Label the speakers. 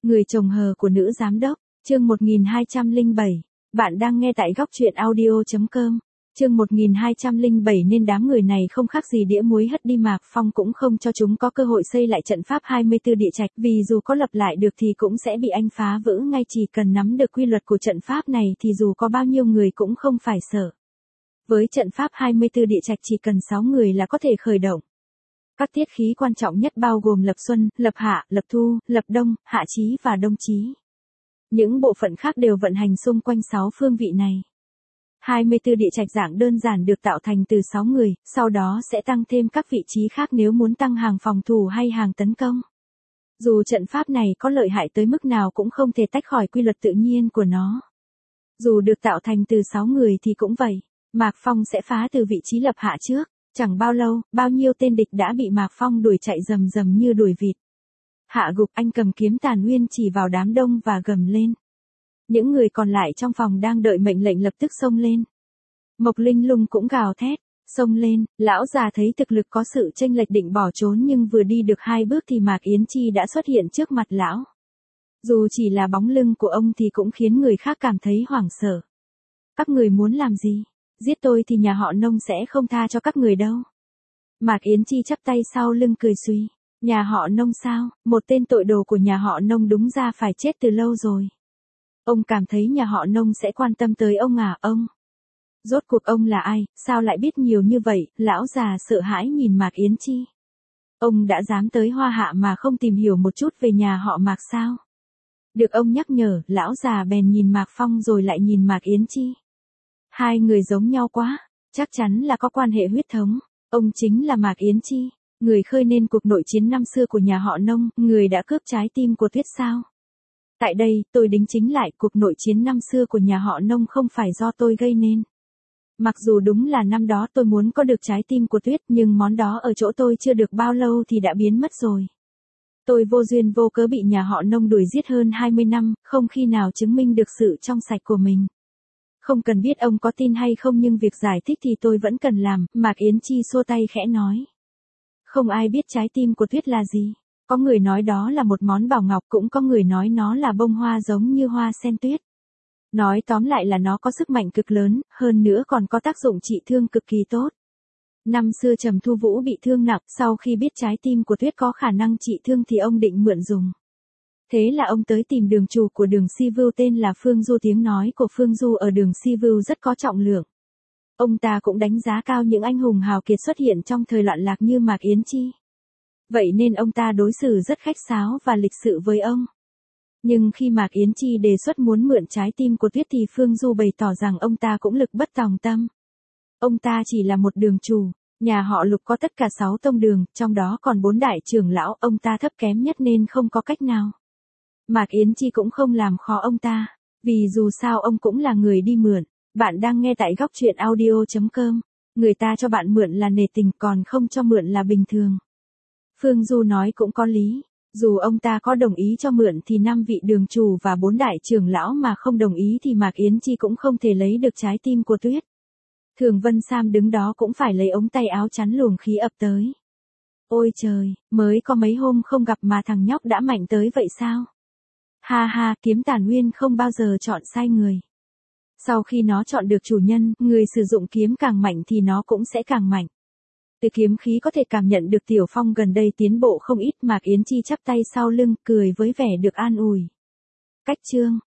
Speaker 1: Người chồng hờ của nữ giám đốc, chương 1207. Bạn đang nghe tại góc truyện audio.com. Chương 1207 nên đám người này không khác gì đĩa muối hất đi Mạc Phong cũng không cho chúng có cơ hội xây lại trận pháp 24 địa trạch, vì dù có lập lại được thì cũng sẽ bị anh phá vỡ ngay, chỉ cần nắm được quy luật của trận pháp này thì dù có bao nhiêu người cũng không phải sợ. Với trận pháp 24 địa trạch chỉ cần 6 người là có thể khởi động. Các tiết khí quan trọng nhất bao gồm lập xuân, lập hạ, lập thu, lập đông, hạ chí và đông chí. Những bộ phận khác đều vận hành xung quanh 6 phương vị này. 24 địa trạch dạng đơn giản được tạo thành từ 6 người, sau đó sẽ tăng thêm các vị trí khác nếu muốn tăng hàng phòng thủ hay hàng tấn công. Dù trận pháp này có lợi hại tới mức nào cũng không thể tách khỏi quy luật tự nhiên của nó. Dù được tạo thành từ 6 người thì cũng vậy, Mạc Phong sẽ phá từ vị trí lập hạ trước. Chẳng bao lâu, bao nhiêu tên địch đã bị Mạc Phong đuổi chạy rầm rầm như đuổi vịt. Hạ gục, anh cầm kiếm tàn uyên chỉ vào đám đông và gầm lên. Những người còn lại trong phòng đang đợi mệnh lệnh lập tức xông lên. Mộc Linh Lung cũng gào thét, xông lên. Lão già thấy thực lực có sự chênh lệch định bỏ trốn, nhưng vừa đi được 2 bước thì Mạc Yến Chi đã xuất hiện trước mặt lão. Dù chỉ là bóng lưng của ông thì cũng khiến người khác cảm thấy hoảng sợ. Các người muốn làm gì? Giết tôi thì nhà họ Nông sẽ không tha cho các người đâu. Mạc Yến Chi chắp tay sau lưng cười suy. Nhà họ Nông sao? Một tên tội đồ của nhà họ Nông đúng ra phải chết từ lâu rồi. Ông cảm thấy nhà họ Nông sẽ quan tâm tới ông à? Ông. Rốt cuộc ông là ai? Sao lại biết nhiều như vậy? Lão già sợ hãi nhìn Mạc Yến Chi. Ông đã dám tới Hoa Hạ mà không tìm hiểu một chút về nhà họ Mạc sao? Được ông nhắc nhở, lão già bèn nhìn Mạc Phong rồi lại nhìn Mạc Yến Chi. Hai người giống nhau quá, chắc chắn là có quan hệ huyết thống. Ông chính là Mạc Yến Chi, người khơi nên cuộc nội chiến năm xưa của nhà họ Nông, người đã cướp trái tim của Tuyết sao? Tại đây, tôi đính chính lại, cuộc nội chiến năm xưa của nhà họ Nông không phải do tôi gây nên. Mặc dù đúng là năm đó tôi muốn có được trái tim của Tuyết, nhưng món đó ở chỗ tôi chưa được bao lâu thì đã biến mất rồi. Tôi vô duyên vô cớ bị nhà họ Nông đuổi giết hơn 20 năm, không khi nào chứng minh được sự trong sạch của mình. Không cần biết ông có tin hay không, nhưng việc giải thích thì tôi vẫn cần làm, Mạc Yến Chi xua tay khẽ nói. Không ai biết trái tim của Tuyết là gì. Có người nói đó là một món bảo ngọc, cũng có người nói nó là bông hoa giống như hoa sen tuyết. Nói tóm lại là nó có sức mạnh cực lớn, hơn nữa còn có tác dụng trị thương cực kỳ tốt. Năm xưa Trầm Thu Vũ bị thương nặng, sau khi biết trái tim của Tuyết có khả năng trị thương thì ông định mượn dùng. Thế là ông tới tìm đường chủ của đường Si Vưu tên là Phương Du. Tiếng nói của Phương Du ở đường Si Vưu rất có trọng lượng. Ông ta cũng đánh giá cao những anh hùng hào kiệt xuất hiện trong thời loạn lạc như Mạc Yến Chi. Vậy nên ông ta đối xử rất khách sáo và lịch sự với ông. Nhưng khi Mạc Yến Chi đề xuất muốn mượn trái tim của Tuyết thì Phương Du bày tỏ rằng ông ta cũng lực bất tòng tâm. Ông ta chỉ là một đường chủ, nhà họ Lục có tất cả 6 tông đường, trong đó còn 4 đại trưởng lão, ông ta thấp kém nhất nên không có cách nào. Mạc Yến Chi cũng không làm khó ông ta, vì dù sao ông cũng là người đi mượn. Bạn đang nghe tại góc truyện audio.com. Người ta cho bạn mượn là nể tình, còn không cho mượn là bình thường. Phương Du nói cũng có lý. Dù ông ta có đồng ý cho mượn thì 5 vị đường chủ và 4 đại trưởng lão mà không đồng ý thì Mạc Yến Chi cũng không thể lấy được trái tim của Tuyết. Thường Vân Sam đứng đó cũng phải lấy ống tay áo chắn luồng khí ập tới. Ôi trời, mới có mấy hôm không gặp mà thằng nhóc đã mạnh tới vậy sao? Ha ha, kiếm Tàn Uyên không bao giờ chọn sai người. Sau khi nó chọn được chủ nhân, người sử dụng kiếm càng mạnh thì nó cũng sẽ càng mạnh. Từ kiếm khí có thể cảm nhận được Tiểu Phong gần đây tiến bộ không ít. Mạc Yến Chi chắp tay sau lưng, cười với vẻ được an ủi. Cách chương